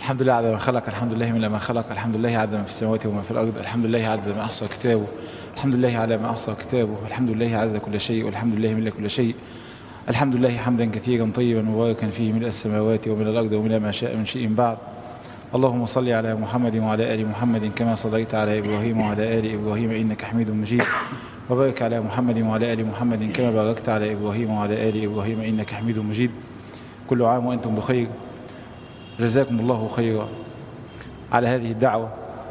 الحمد لله عدد ما خلق، الحمد لله من ما خلق، الحمد لله عدد ما في السماوات وما في الأرض، الحمد لله عدد ما أحصى كتابه، الحمد لله على ما أحصى كتابه، الحمد لله عدد كل شيء، والحمد لله ملء كل شيء، الحمد لله حمدا كثيرا طيبا مباركا فيه ملء السماوات وملء الأرض وملء ما شاء من شيء بعد. اللهم صل على محمد وعلى آل محمد كما صليت على إبراهيم وعلى آل إبراهيم إنك حميد مجيد، وبارك على محمد وعلى آل محمد كما باركت على إبراهيم وعلى آل إبراهيم إنك حميد مجيد. كل عام وأنتم بخير. جزاكم الله خيرا على هذه الدعوة.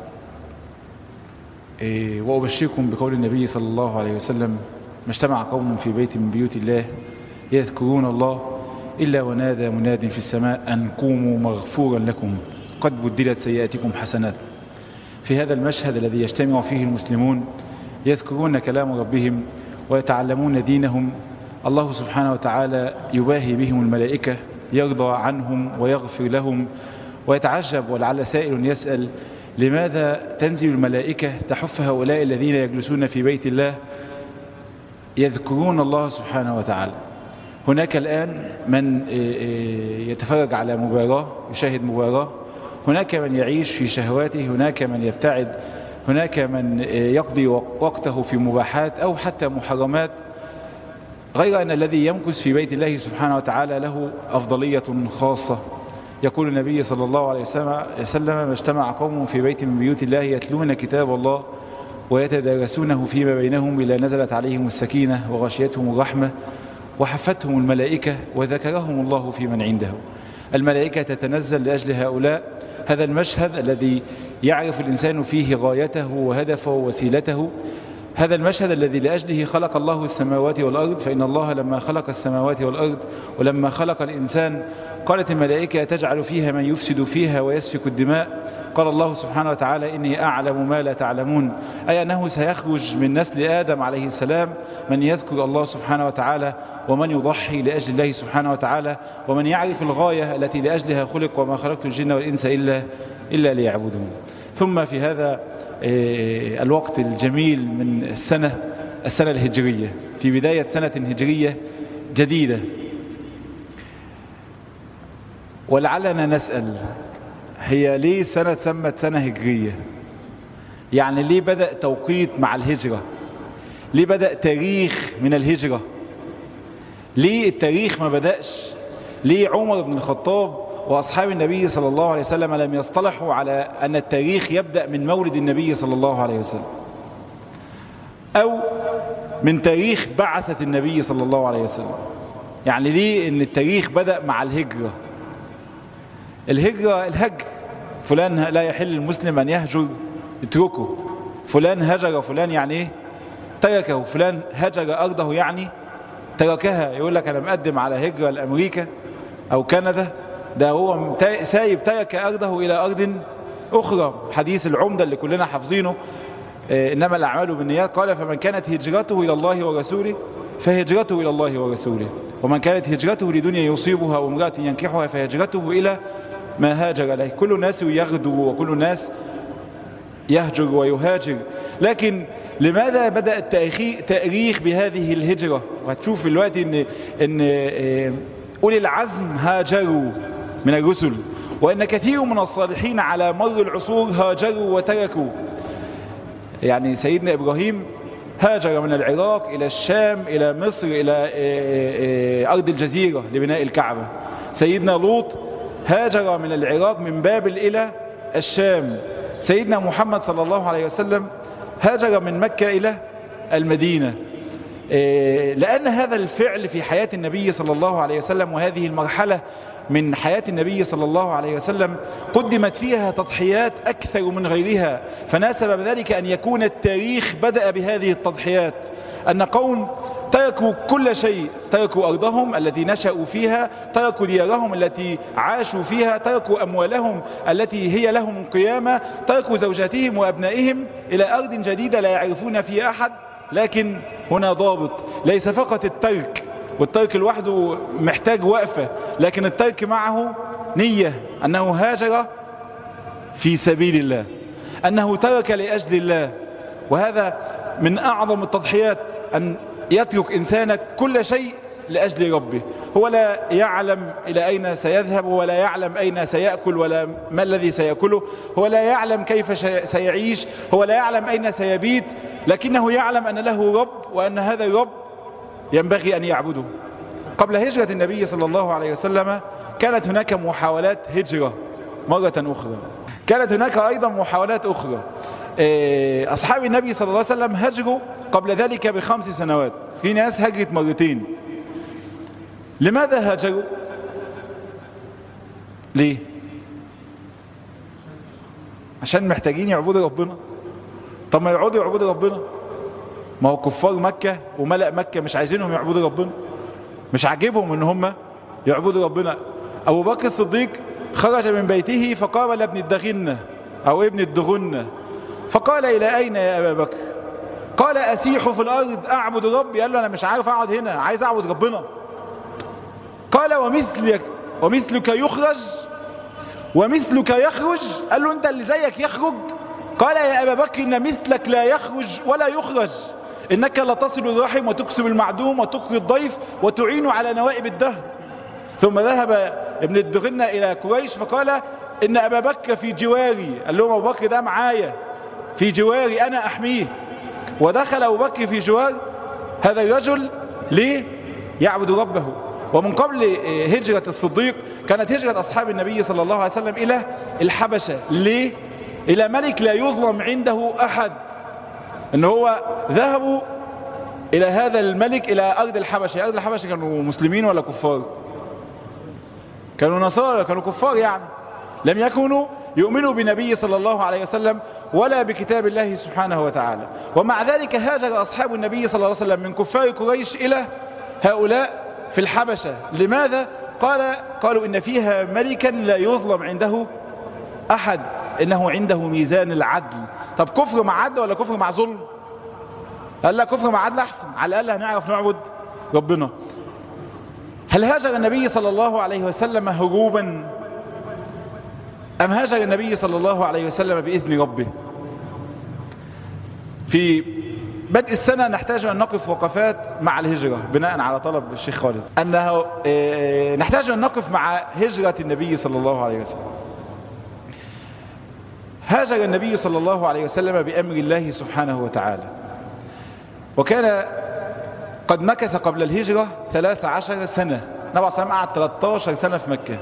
وأبشركم بقول النبي صلى الله عليه وسلم: ما اجتمع قوم في بيت من بيوت الله يذكرون الله إلا ونادى مناد في السماء أن قوموا مغفورا لكم قد بدلت سيئاتكم حسنات. في هذا المشهد الذي يجتمع فيه المسلمون يذكرون كلام ربهم ويتعلمون دينهم، الله سبحانه وتعالى يباهي بهم الملائكة، يرضى عنهم ويغفر لهم، ويتعجب ولعل سائل يسأل: لماذا تنزل الملائكة تحف هؤلاء الذين يجلسون في بيت الله يذكرون الله سبحانه وتعالى؟ هناك الآن من يتفرج على مباراة، يشاهد مباراة، هناك من يعيش في شهواته، هناك من يبتعد، هناك من يقضي وقته في مباحات أو حتى محرمات، غير أن الذي يمكث في بيت الله سبحانه وتعالى له أفضلية خاصة. يقول النبي صلى الله عليه وسلم: ما اجتمع قوم في بيت من بيوت الله يتلون كتاب الله ويتدارسونه فيما بينهم إلا نزلت عليهم السكينة وغشيتهم الرحمة وحفتهم الملائكة وذكرهم الله في من عنده. الملائكة تتنزل لأجل هؤلاء. هذا المشهد الذي يعرف الإنسان فيه غايته وهدفه ووسيلته، هذا المشهد الذي لأجله خلق الله السماوات والأرض. فإن الله لما خلق السماوات والأرض ولما خلق الإنسان قالت الملائكة: تجعل فيها من يفسد فيها ويسفك الدماء. قال الله سبحانه وتعالى: إني أعلم ما لا تعلمون، أي أنه سيخرج من نسل آدم عليه السلام من يذكر الله سبحانه وتعالى، ومن يضحي لأجل الله سبحانه وتعالى، ومن يعرف الغاية التي لأجلها خلق: وما خلقت الجن والإنس إلا ليعبدون. ثم في هذا الوقت الجميل من السنة الهجرية، في بداية سنة هجرية جديدة، ولعلنا نسأل: هي ليه سنة سمت سنة هجرية؟ يعني ليه بدأ توقيت مع الهجرة؟ ليه بدأ تاريخ من الهجرة؟ ليه التاريخ ما بدأش؟ ليه عمر بن الخطاب وأصحاب النبي صلى الله عليه وسلم لم يصطلحوا على أن التاريخ يبدأ من مولد النبي صلى الله عليه وسلم أو من تاريخ بعثة النبي صلى الله عليه وسلم؟ يعني ليه أن التاريخ بدأ مع الهجرة؟ الهجر، فلان لا يحل المسلم أن يهجر، اتركه. فلان هجر فلان يعني ايه؟ تركه. فلان هجر أرضه يعني تركها. يقول لك أنا مقدم على هجرة لأمريكا أو كندا، ده هو سايب ترك أرضه إلى أرض أخرى. حديث العمدة اللي كلنا حافظينه: إنما الأعمال بالنيات. قال: فمن كانت هجرته إلى الله ورسوله فهجرته إلى الله ورسوله، ومن كانت هجرته لدنيا يصيبها وامرأة ينكحها فهجرته إلى ما هاجر إليه. كل الناس يغدو وكل الناس يهجر ويهاجر، لكن لماذا بدأ التاريخ بهذه الهجرة؟ وهتشوف دلوقتي إن أولي العزم هاجروا من الرسل، وإن كثير من الصالحين على مر العصور هاجروا وتركوا. يعني سيدنا إبراهيم هاجر من العراق إلى الشام إلى مصر إلى أرض الجزيرة لبناء الكعبة. سيدنا لوط هاجر من العراق من بابل إلى الشام. سيدنا محمد صلى الله عليه وسلم هاجر من مكة إلى المدينة، لأن هذا الفعل في حياة النبي صلى الله عليه وسلم، وهذه المرحلة من حياة النبي صلى الله عليه وسلم قدمت فيها تضحيات أكثر من غيرها، فناسب ذلك أن يكون التاريخ بدأ بهذه التضحيات. أن قوم تركوا كل شيء، تركوا أرضهم التي نشأوا فيها، تركوا ديارهم التي عاشوا فيها، تركوا أموالهم التي هي لهم قيامة، تركوا زوجاتهم وأبنائهم إلى أرض جديدة لا يعرفون فيها أحد. لكن هنا ضابط، ليس فقط الترك، والترك لوحده محتاج وقفة، لكن الترك معه نية، أنه هاجر في سبيل الله، أنه ترك لأجل الله. وهذا من أعظم التضحيات، أن يترك إنسانك كل شيء لأجل ربه. هو لا يعلم إلى أين سيذهب، ولا يعلم أين سيأكل، ولا ما الذي سيأكله، هو لا يعلم كيف سيعيش، هو لا يعلم أين سيبيت، لكنه يعلم أن له رب، وأن هذا الرب ينبغي أن يعبده. قبل هجرة النبي صلى الله عليه وسلم كانت هناك محاولات هجرة مرة أخرى، كانت هناك أيضا محاولات أخرى. أصحاب النبي صلى الله عليه وسلم هجروا قبل ذلك ب5 سنوات، في ناس هجرت مرتين. لماذا هاجروا؟ ليه؟ عشان محتاجين يعبدوا ربنا. طب ما يقعدوا يعبدوا ربنا، ما هو كفار مكة وملأ مكة مش عايزينهم يعبدوا ربنا، مش عاجبهم ان هم يعبدوا ربنا. أبو بكر الصديق خرج من بيته فقال لابن الدغنة أو ابن الدغنة، فقال إلى أين يا أبا بكر؟ قال أسيح في الأرض أعبد ربي. قال له أنا مش عارف أقعد هنا، عايز أعبد ربنا. قال ومثلك يخرج ومثلك يخرج. قال له أنت اللي زيك يخرج؟ قال يا أبا بكر إن مثلك لا يخرج ولا يخرج، إنك لتصل الرحم وتكسب المعدوم وتقري الضيف وتعين على نوائب الدهر. ثم ذهب ابن الدغنة إلى قريش فقال إن أبا بكر في جواري. قال لهم أبو بكر ده معايا في جواري، أنا أحميه. ودخل أبو بكر في جوار هذا الرجل ليه؟ يعبد ربه. ومن قبل هجرة الصديق كانت هجرة أصحاب النبي صلى الله عليه وسلم إلى الحبشة. ليه؟ إلى ملك لا يظلم عنده أحد. إن هو ذهبوا إلى هذا الملك إلى أرض الحبشة. أرض الحبشة كانوا مسلمين ولا كفار؟ كانوا نصارى، كانوا كفار، يعني لم يكونوا يؤمنوا بالنبي صلى الله عليه وسلم ولا بكتاب الله سبحانه وتعالى. ومع ذلك هاجر أصحاب النبي صلى الله عليه وسلم من كفار قريش إلى هؤلاء في الحبشة. لماذا؟ قالوا إن فيها ملكا لا يظلم عنده أحد، إنه عنده ميزان العدل. طب كفر مع عدل ولا كفر مع ظلم؟ قال لا، كفر مع عدل أحسن، على الأقل هنعرف نعبد ربنا. هل هاجر النبي صلى الله عليه وسلم هروبا، أم هاجر النبي صلى الله عليه وسلم بإذن ربه؟ في بدء السنة نحتاج أن نقف وقفات مع الهجرة بناء على طلب الشيخ خالد، أنه نحتاج أن نقف مع هجرة النبي صلى الله عليه وسلم. هاجر النبي صلى الله عليه وسلم بأمر الله سبحانه وتعالى، وكان قد مكث قبل الهجرة 13 سنة. النبي صلى الله عليه وسلم قعد 13 سنة في مكة.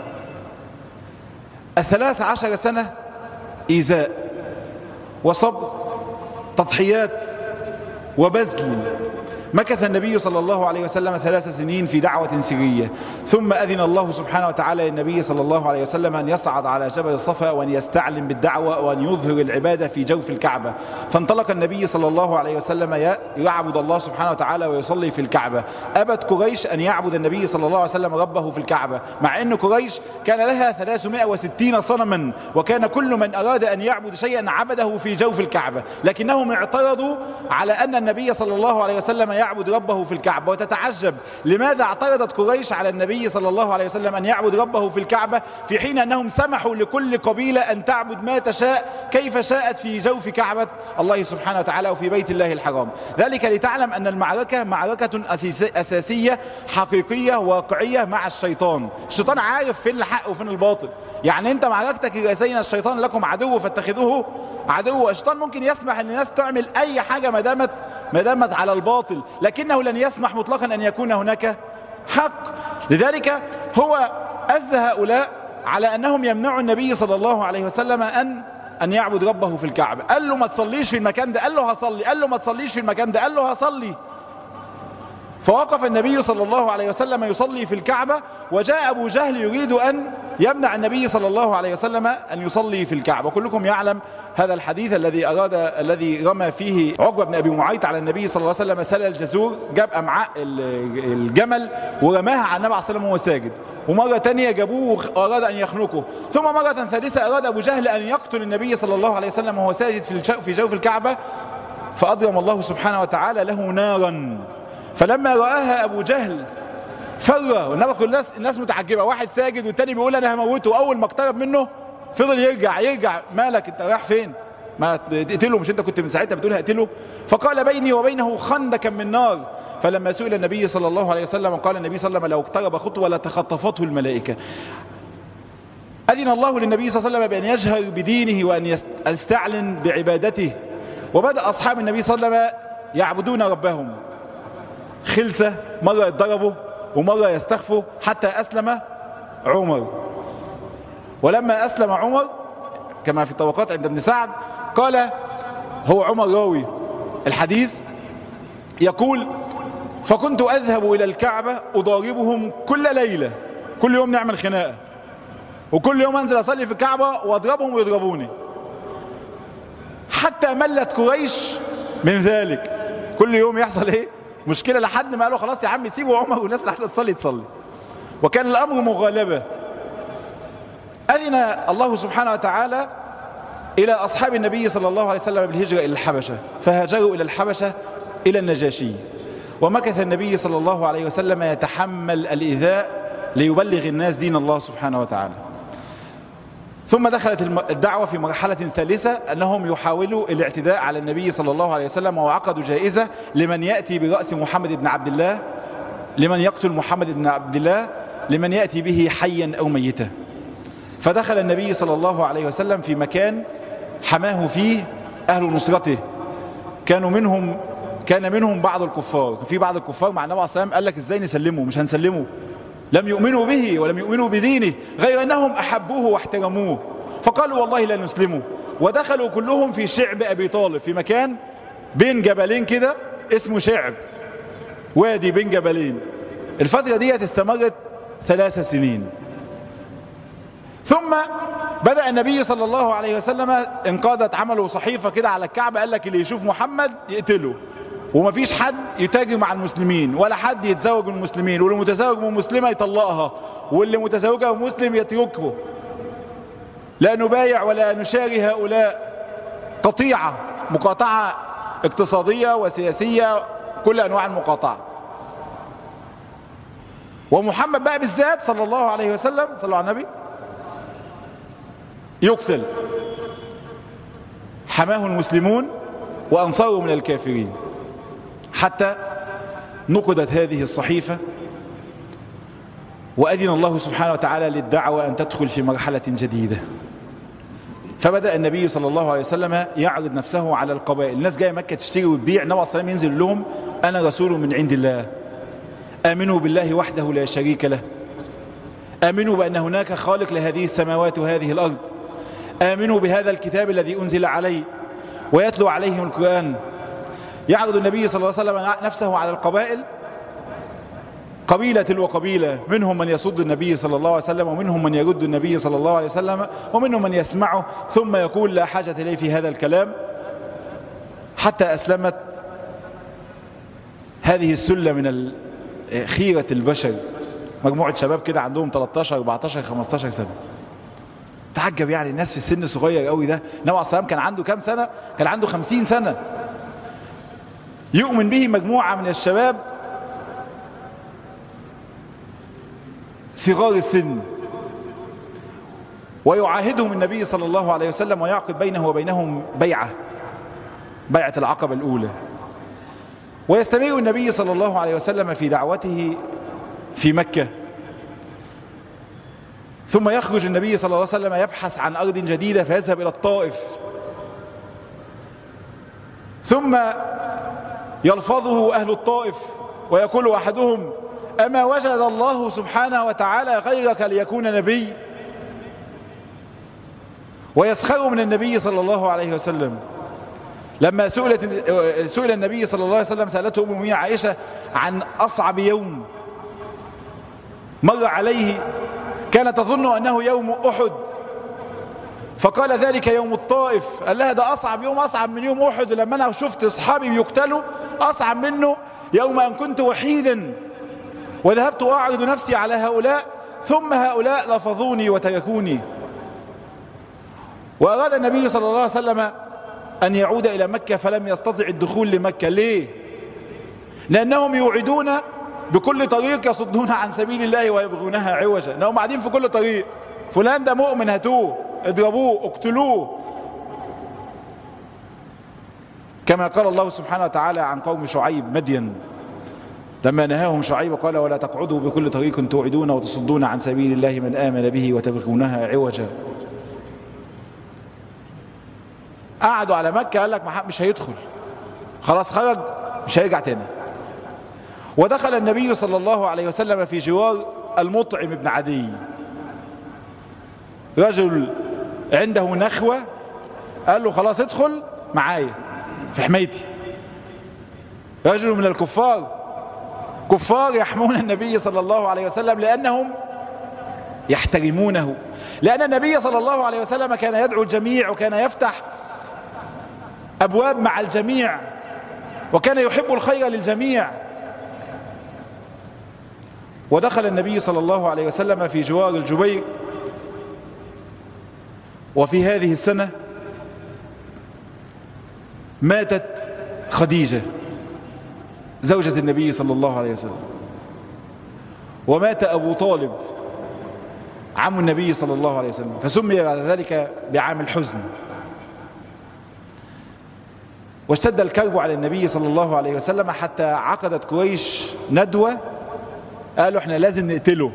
13 سنة إيذاء وصبر، تضحيات وبذل. مكث النبي صلى الله عليه وسلم 3 سنين في دعوة سرية، ثم أذن الله سبحانه وتعالى للنبي صلى الله عليه وسلم أن يصعد على جبل الصفا وأن يستعلم بالدعوة وأن يظهر العبادة في جوف الكعبة. فانطلق النبي صلى الله عليه وسلم يعبد الله سبحانه وتعالى ويصلي في الكعبة. أبت قريش أن يعبد النبي صلى الله عليه وسلم ربه في الكعبة، مع أن قريش كان لها 360 صنما، وكان كل من أراد أن يعبد شيئا عبده في جوف الكعبة، لكنهم اعترضوا على أن النبي صلى الله عليه وسلم يعبد ربه في الكعبة. وتتعجب لماذا اعترضت قريش على النبي صلى الله عليه وسلم أن يعبد ربه في الكعبة، في حين أنهم سمحوا لكل قبيلة أن تعبد ما تشاء كيف شاءت في جوف كعبة الله سبحانه وتعالى وفي بيت الله الحرام. ذلك لتعلم أن المعركة معركة أساسية حقيقية واقعية مع الشيطان. الشيطان عارف فين الحق وفين الباطل. يعني أنت معركتك الرئيسية الشيطان لكم عدو فاتخذوه عدو. الشيطان ممكن يسمح للناس تعمل أي حاجة ما دامت على الباطل، لكنه لن يسمح مطلقا أن يكون هناك حق. لذلك هو أز هؤلاء على أنهم يمنعوا النبي صلى الله عليه وسلم أن يعبد ربه في الكعبة. قال له ما تصليش في المكان ده، قال له هصلي. قال له ما تصليش في المكان ده، قال له هصلي. فوقف النبي صلى الله عليه وسلم يصلي في الكعبة، وجاء أبو جهل يريد أن يمنع النبي صلى الله عليه وسلم أن يصلي في الكعبة. كلكم يعلم هذا الحديث الذي رمى فيه عقبة بن أبي معيط على النبي صلى الله عليه وسلم سل الجزور، جاب أمعاء الجمل ورماها على النبي عليه الصلاة والسلام وهو ساجد. ومرة تانية جابوه وأراد أن يخنقه. ثم مرة ثالثة أراد أبو جهل أن يقتل النبي صلى الله عليه وسلم وهو ساجد في جوف الكعبة، فأضرم الله سبحانه وتعالى له نارا. فلما رآها أبو جهل فر، والنبي كل الناس متعجبة، واحد ساجد والتاني بيقول أنا هموته. أول ما اقترب منه فضل يرجع. مالك أنت رايح فين؟ ما تقتله، مش انت كنت من ساعتها بتقول هقتله؟ فقال بيني وبينه خندقا من نار. فلما سئل النبي صلى الله عليه وسلم قال النبي صلى الله عليه وسلم لو اقترب خطوة لتخطفته الملائكة. أذن الله للنبي صلى الله عليه وسلم بأن يجهر بدينه وأن يستعلن بعبادته. وبدأ أصحاب النبي صلى الله عليه وسلم يعبدون ربهم خلسة، مرة يتضربوا ومرة يستخفوا، حتى أسلم عمر. ولما أسلم عمر كما في الطبقات عند ابن سعد قال، هو عمر راوي الحديث يقول: فكنت أذهب إلى الكعبة أضاربهم كل ليلة، كل يوم نعمل خناقة، وكل يوم أنزل أصلي في الكعبة وأضربهم ويضربوني، حتى ملت قريش من ذلك. كل يوم يحصل إيه؟ مشكلة، لحد ما قالوا خلاص يا عم سيبوا عمر والناس لحد تصلي. وكان الأمر مغالبة. أذن الله سبحانه وتعالى إلى أصحاب النبي صلى الله عليه وسلم بالهجرة إلى الحبشة، فهاجروا إلى الحبشة إلى النجاشي. ومكث النبي صلى الله عليه وسلم يتحمل الإيذاء ليبلغ الناس دين الله سبحانه وتعالى. ثم دخلت الدعوة في مرحلة ثالثة، أنهم يحاولوا الاعتداء على النبي صلى الله عليه وسلم، وعقدوا جائزة لمن يأتي برأس محمد بن عبد الله، لمن يقتل محمد بن عبد الله، لمن يأتي به حيا أو ميتا. فدخل النبي صلى الله عليه وسلم في مكان حماه فيه أهل نصرته، كان منهم بعض الكفار. في بعض الكفار مع النبي عليه الصلاة والسلام قال لك ازاي نسلمه؟ مش هنسلمه، لم يؤمنوا به ولم يؤمنوا بدينه، غير أنهم أحبوه واحترموه، فقالوا والله لا نسلمه. ودخلوا كلهم في شعب أبي طالب، في مكان بين جبلين كده اسمه شعب، وادي بين جبلين. الفترة دي استمرت 3 سنين. ثم بدأ النبي صلى الله عليه وسلم انقادت عملوا صحيفة كده على الكعبة، قال لك اللي يشوف محمد يقتله، ومفيش حد يتاجر مع المسلمين ولا حد يتزوج من المسلمين، واللي متزوج من مسلمة يطلقها، واللي متزوجها من مسلم يتركه، لا نبايع ولا نشاري هؤلاء. قطيعة، مقاطعة اقتصادية وسياسية، كل أنواع المقاطعة. ومحمد بقى بالذات صلى الله عليه وسلم، صلى على النبي، يقتل. حماه المسلمون وأنصاره من الكافرين، حتى نقدت هذه الصحيفة، وأذن الله سبحانه وتعالى للدعوة أن تدخل في مرحلة جديدة. فبدأ النبي صلى الله عليه وسلم يعرض نفسه على القبائل. الناس جاية مكة تشتري وتبيع، النبي صلى الله عليه وسلم ينزل لهم: أنا رسول من عند الله، آمنوا بالله وحده لا شريك له، آمنوا بأن هناك خالق لهذه السماوات وهذه الأرض، آمنوا بهذا الكتاب الذي أنزل عليه، ويتلو عليهم القرآن. يعرض النبي صلى الله عليه وسلم نفسه على القبائل، قبيلة تلو قبيلة، منهم من يصد النبي صلى الله عليه وسلم، ومنهم من يرد النبي صلى الله عليه وسلم، ومنهم من يسمعه ثم يقول لا حاجة إليه في هذا الكلام، حتى أسلمت هذه السلة من خيرة البشر، مجموعة شباب كده عندهم 13 14 15 سنة. تعجب يعني الناس في السن الصغير قوي ده. النبي عليه الصلاة والسلام كان عنده كام سنة؟ كان عنده 50 سنة. يؤمن به مجموعة من الشباب صغار السن، ويعاهدهم النبي صلى الله عليه وسلم ويعقد بينه وبينهم بيعة العقبة الأولى. ويستمر النبي صلى الله عليه وسلم في دعوته في مكة. ثم يخرج النبي صلى الله عليه وسلم يبحث عن أرض جديدة، فيذهب إلى الطائف. ثم يلفظه أهل الطائف ويقول أحدهم: أما وجد الله سبحانه وتعالى غيرك ليكون نبي؟ ويسخر من النبي صلى الله عليه وسلم. لما سئل النبي صلى الله عليه وسلم، سألته أم المؤمنين عائشة عن أصعب يوم مر عليه، كانت تظن أنه يوم أحد، فقال ذلك يوم الطائف. قال لها ده أصعب يوم، أصعب من يوم أحد، لما أنا شفت أصحابي بيقتلوا أصعب منه يوم أن كنت وحيدا وذهبت أعرض نفسي على هؤلاء، ثم هؤلاء لفظوني وتركوني. وأراد النبي صلى الله عليه وسلم أن يعود إلى مكة، فلم يستطع الدخول لمكة. ليه؟ لأنهم يوعدون بكل طريق يصدون عن سبيل الله ويبغونها عوجا. لأنهم قاعدين في كل طريق: فلان ده مؤمن، هاتوه، اضربوه، اقتلوه. كما قال الله سبحانه وتعالى عن قوم شعيب مدين لما نهاهم شعيب قال ولا تقعدوا بكل طريق توعدون وتصدون عن سبيل الله من آمن به وتبغونها عوجا. قعدوا على مكة قال لك مش هيدخل، خلاص خرج مش هيرجع تاني. ودخل النبي صلى الله عليه وسلم في جوار المطعم بن عدي، رجل عنده نخوة، قال له خلاص ادخل معايا في حمايتي. رجل من الكفار، كفار يحمون النبي صلى الله عليه وسلم لأنهم يحترمونه، لأن النبي صلى الله عليه وسلم كان يدعو الجميع وكان يفتح أبواب مع الجميع وكان يحب الخير للجميع. ودخل النبي صلى الله عليه وسلم في جوار الجبير. وفي هذه السنة ماتت خديجة زوجة النبي صلى الله عليه وسلم، ومات أبو طالب عم النبي صلى الله عليه وسلم، فسمي بعد ذلك بعام الحزن. واشتد الكرب على النبي صلى الله عليه وسلم حتى عقدت قريش ندوة، قالوا احنا لازم نقتله.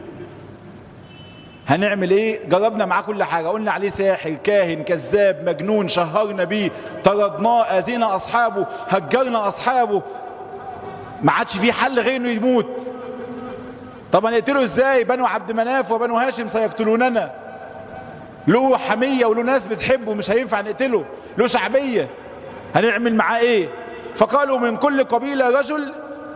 هنعمل ايه؟ جربنا معاه كل حاجة، قلنا عليه ساحر كاهن كذاب مجنون، شهرنا بيه، طردناه، اذينا اصحابه، هجرنا اصحابه، ما عادش فيه حل غير انه يموت. طب هنقتله ازاي؟ بنو عبد مناف وبنو هاشم سيقتلوننا، له حمية وله ناس بتحبه، مش هينفع نقتله، له شعبية، هنعمل معاه ايه؟ فقالوا من كل قبيلة رجل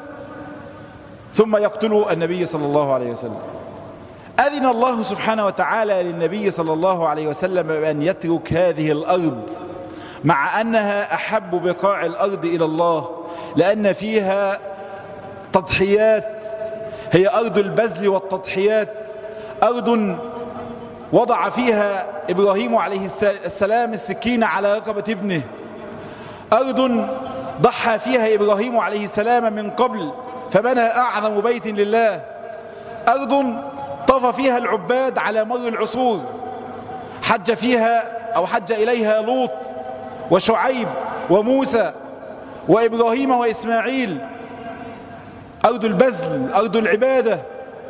ثم يقتلوا النبي صلى الله عليه وسلم. أذن الله سبحانه وتعالى للنبي صلى الله عليه وسلم بأن يترك هذه الأرض مع أنها أحب بقاع الأرض إلى الله، لأن فيها تضحيات، هي أرض البذل والتضحيات، أرض وضع فيها إبراهيم عليه السلام السكين على رقبة ابنه، أرض ضحى فيها إبراهيم عليه السلام من قبل فبنى أعظم بيت لله، أرض طاف فيها العباد على مر العصور، حج فيها أو حج إليها لوط وشعيب وموسى وإبراهيم وإسماعيل، أرض البذل، أرض العبادة.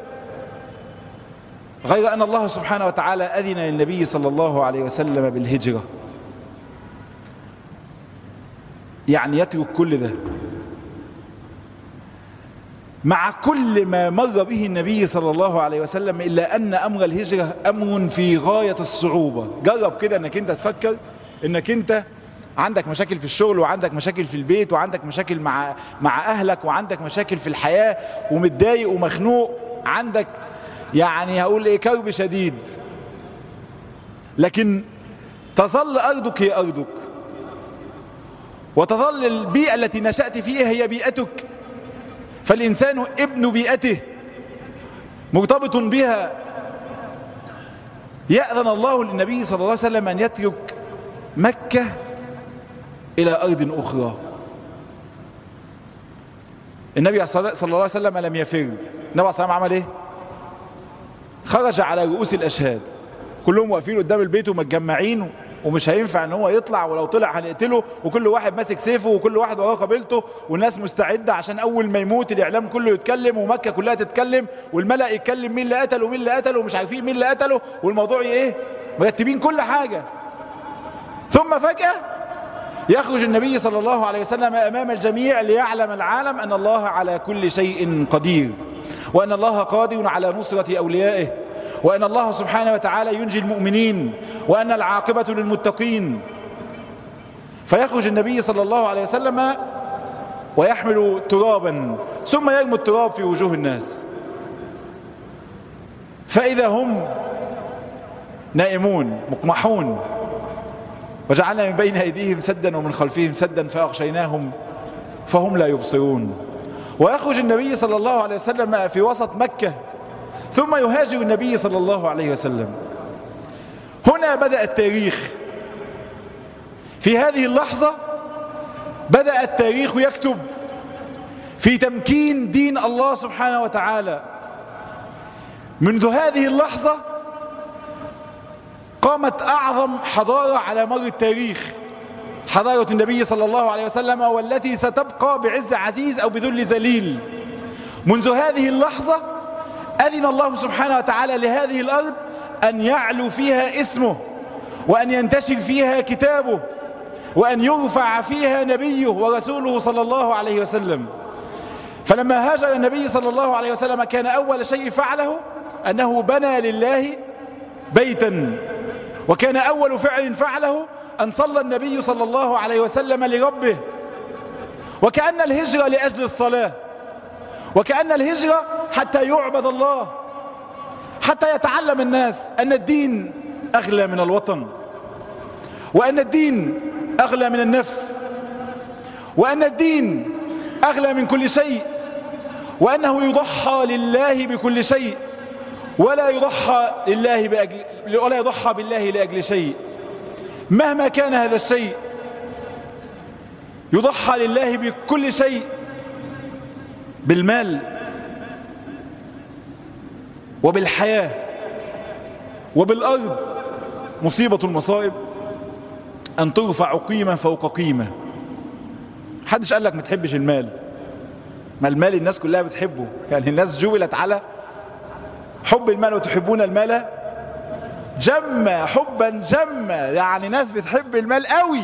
غير أن الله سبحانه وتعالى أذن للنبي صلى الله عليه وسلم بالهجرة، يعني يترك كل ده مع كل ما مر به النبي صلى الله عليه وسلم، إلا أن أمر الهجرة أمر في غاية الصعوبة. جرب كده أنك أنت تفكر أنك أنت عندك مشاكل في الشغل وعندك مشاكل في البيت وعندك مشاكل مع أهلك وعندك مشاكل في الحياة ومتضايق ومخنوق، عندك يعني هقول إيه كرب شديد، لكن تظل أرضك هي أرضك، وتظل البيئة التي نشأت فيها هي بيئتك، فالإنسان ابن بيئته مرتبط بها. يأذن الله للنبي صلى الله عليه وسلم أن يترك مكة إلى أرض أخرى. النبي صلى الله عليه وسلم لم يفر، النبي صلى الله عليه وسلم عمل إيه؟ خرج على رؤوس الأشهاد، كلهم واقفين قدام البيت ومتجمعين ومش هينفع ان هو يطلع، ولو طلع هنقتله، وكل واحد ماسك سيفه وكل واحد وراه قبيلته، والناس مستعده عشان اول ما يموت الاعلام كله يتكلم ومكه كلها تتكلم والملأ يتكلم مين اللي قتله ومين اللي قتله ومش عارفين مين اللي قتله، والموضوع ايه مرتبين كل حاجه. ثم فجأة يخرج النبي صلى الله عليه وسلم امام الجميع ليعلم العالم ان الله على كل شيء قدير، وان الله قادر على نصرة اوليائه، وأن الله سبحانه وتعالى ينجي المؤمنين، وأن العاقبة للمتقين. فيخرج النبي صلى الله عليه وسلم ويحمل ترابا ثم يرمي التراب في وجوه الناس، فإذا هم نائمون مقمحون، وجعلنا من بين أيديهم سدا ومن خلفهم سدا فأغشيناهم فهم لا يبصرون. ويخرج النبي صلى الله عليه وسلم في وسط مكة، ثم يهاجر النبي صلى الله عليه وسلم. هنا بدأ التاريخ، في هذه اللحظة بدأ التاريخ يكتب في تمكين دين الله سبحانه وتعالى. منذ هذه اللحظة قامت أعظم حضارة على مر التاريخ، حضارة النبي صلى الله عليه وسلم، والتي ستبقى بعز عزيز أو بذل ذليل. منذ هذه اللحظة أذن الله سبحانه وتعالى لهذه الأرض أن يعلو فيها اسمه، وأن ينتشر فيها كتابه، وأن يرفع فيها نبيه ورسوله صلى الله عليه وسلم. فلما هاجر النبي صلى الله عليه وسلم كان أول شيء فعله أنه بنى لله بيتا، وكان أول فعل فعله أن صلى النبي صلى الله عليه وسلم لربه، وكأن الهجرة لأجل الصلاة، وكأن الهجرة حتى يعبد الله، حتى يتعلم الناس أن الدين أغلى من الوطن، وأن الدين أغلى من النفس، وأن الدين أغلى من كل شيء، وأنه يضحى لله بكل شيء، ولا يضحى بالله لأجل شيء. مهما كان هذا الشيء يضحى لله بكل شيء، بالمال وبالحياة وبالأرض. مصيبة المصائب أن ترفع قيمة فوق قيمة. محدش قال لك ما تحبش المال، ما المال الناس كلها بتحبه، يعني الناس جبلت على حب المال، وتحبون المال جمّا حبا جمّا، يعني ناس بتحب المال قوي.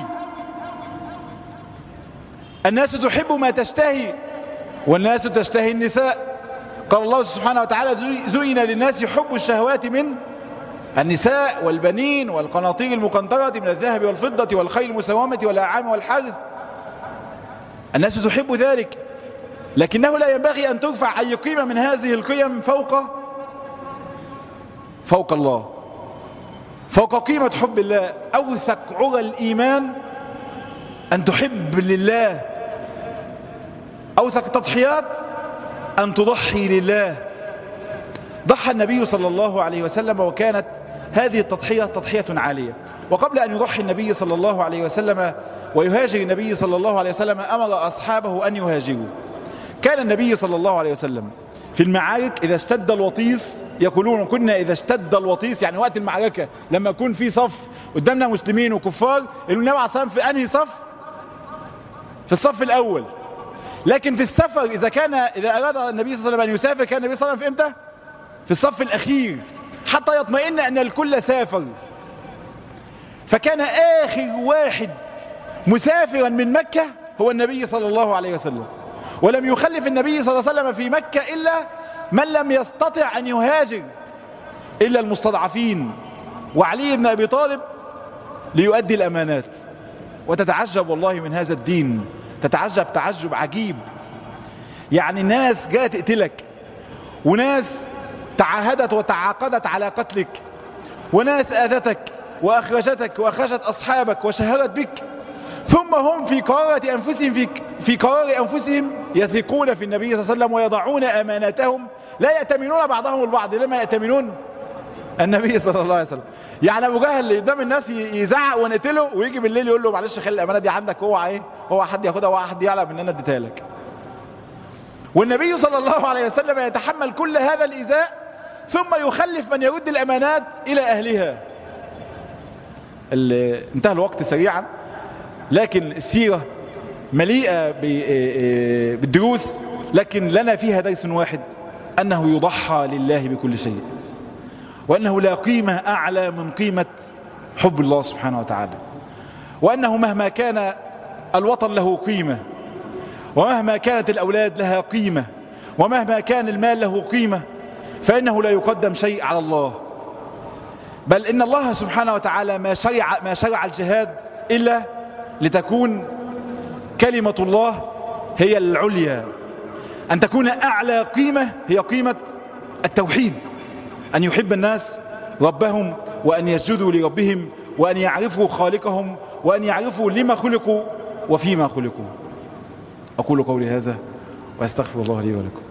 الناس تحب ما تشتهي، والناس تشتهي النساء. قال الله سبحانه وتعالى زين للناس حب الشهوات من النساء والبنين والقناطير المقنطرة من الذهب والفضة والخيل المسومة والأنعام والحرث. الناس تحب ذلك، لكنه لا ينبغي أن ترفع أي قيمة من هذه القيم فوق الله، فوق قيمة حب الله. أوثق عرى الإيمان أن تحب لله، أوثق تضحيات أن تضحي لله. ضحى النبي صلى الله عليه وسلم، وكانت هذه التضحية تضحية عالية. وقبل أن يضحي النبي صلى الله عليه وسلم ويهاجر النبي صلى الله عليه وسلم أمر أصحابه أن يهاجروا. كان النبي صلى الله عليه وسلم في المعارك إذا اشتد الوطيس، يقولون كنا إذا اشتد الوطيس، يعني وقت المعركة لما يكون في صف قدامنا مسلمين وكفار، النبي عليه الصلاة والسلام في أنهي صف؟ في الصف الأول. لكن في السفر إذا أراد النبي صلى الله عليه وسلم أن يسافر، كان النبي صلى الله عليه وسلم في إمتى؟ في الصف الأخير، حتى يطمئن أن الكل سافر. فكان آخر واحد مسافرا من مكة هو النبي صلى الله عليه وسلم، ولم يخلف النبي صلى الله عليه وسلم في مكة إلا من لم يستطع أن يهاجر، إلا المستضعفين وعلي بن أبي طالب ليؤدي الأمانات. وتتعجب والله من هذا الدين، تتعجب تعجب عجيب. يعني ناس جاءت تقتلك، وناس تعاهدت وتعاقدت على قتلك، وناس آذتك وأخرجتك وأخرجت أصحابك وشهرت بك، ثم هم في قرار أنفسهم يثقون في النبي صلى الله عليه وسلم ويضعون أماناتهم، لا يأتمنون بعضهم البعض، لما يأتمنون النبي صلى الله عليه وسلم. يعني أبو جهل اللي قدام الناس يزعق ونقتله، ويجي بالليل يقول له معلش خلي الأمانة دي عندك، هو حد ياخدها، هو حد يعلم ان انا اديتها لك. والنبي صلى الله عليه وسلم يتحمل كل هذا الإيذاء، ثم يخلف من يرد الأمانات إلى أهلها. انتهى الوقت سريعا، لكن السيرة مليئة بالدروس، لكن لنا فيها درس واحد، أنه يضحى لله بكل شيء، وأنه لا قيمة أعلى من قيمة حب الله سبحانه وتعالى، وأنه مهما كان الوطن له قيمة، ومهما كانت الأولاد لها قيمة، ومهما كان المال له قيمة، فإنه لا يقدم شيء على الله. بل إن الله سبحانه وتعالى ما شرع الجهاد إلا لتكون كلمة الله هي العليا، أن تكون أعلى قيمة هي قيمة التوحيد، أن يحب الناس ربهم، وأن يسجدوا لربهم، وأن يعرفوا خالقهم، وأن يعرفوا لما خلقوا وفيما خلقوا. أقول قولي هذا وأستغفر الله لي ولكم.